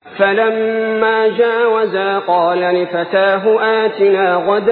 فلما جاوزا قال لفتاه آتنا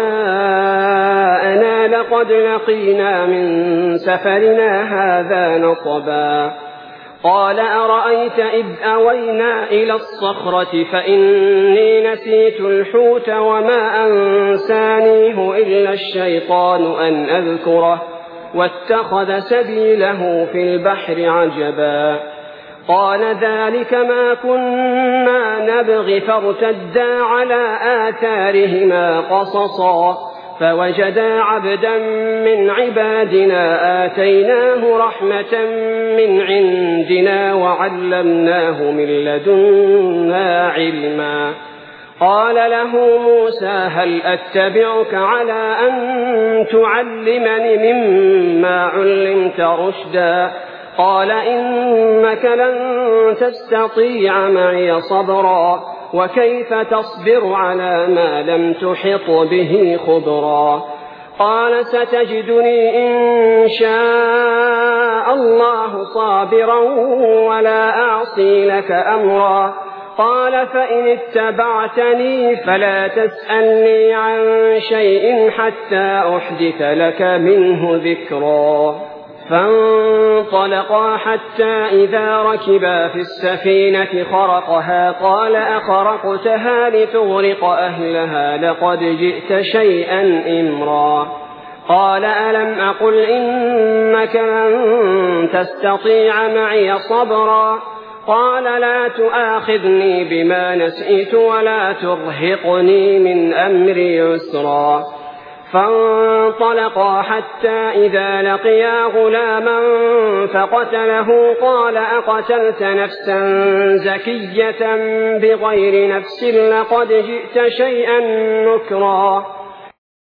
غداءنا لقد لقينا من سفرنا هذا نصبا قال أرأيت إذ أوينا إلى الصخرة فإني نسيت الحوت وما أنسانيه إلا الشيطان أن أذكره واتخذ سبيله في البحر عجبا قال ذلك ما كنا نبغي فارتدا على آثارهما قصصا فوجدا عبدا من عبادنا آتيناه رحمة من عندنا وعلمناه من لدنا علما قال له موسى هل أتبعك على أن تعلمني مما علمت رشدا قال إنك لن تستطيع معي صبرا وكيف تصبر على ما لم تحط به خبرا قال ستجدني إن شاء الله صابرا ولا أعصي لك أمرا قال فإن اتبعتني فلا تسألني عن شيء حتى أحدث لك منه ذكرا فانطلقا حتى إذا ركبا في السفينة خرقها قال أخرقتها لتغرق أهلها لقد جئت شيئا إمرا قال ألم أقل إنك لن تستطيع معي صبرا قال لا تؤاخذني بما نسيت ولا ترهقني من أمري يسرا فانطلقا حتى إذا لقيا غلاما فقتله قال أقتلت نفسا زكية بغير نفس لقد جئت شيئا نكرا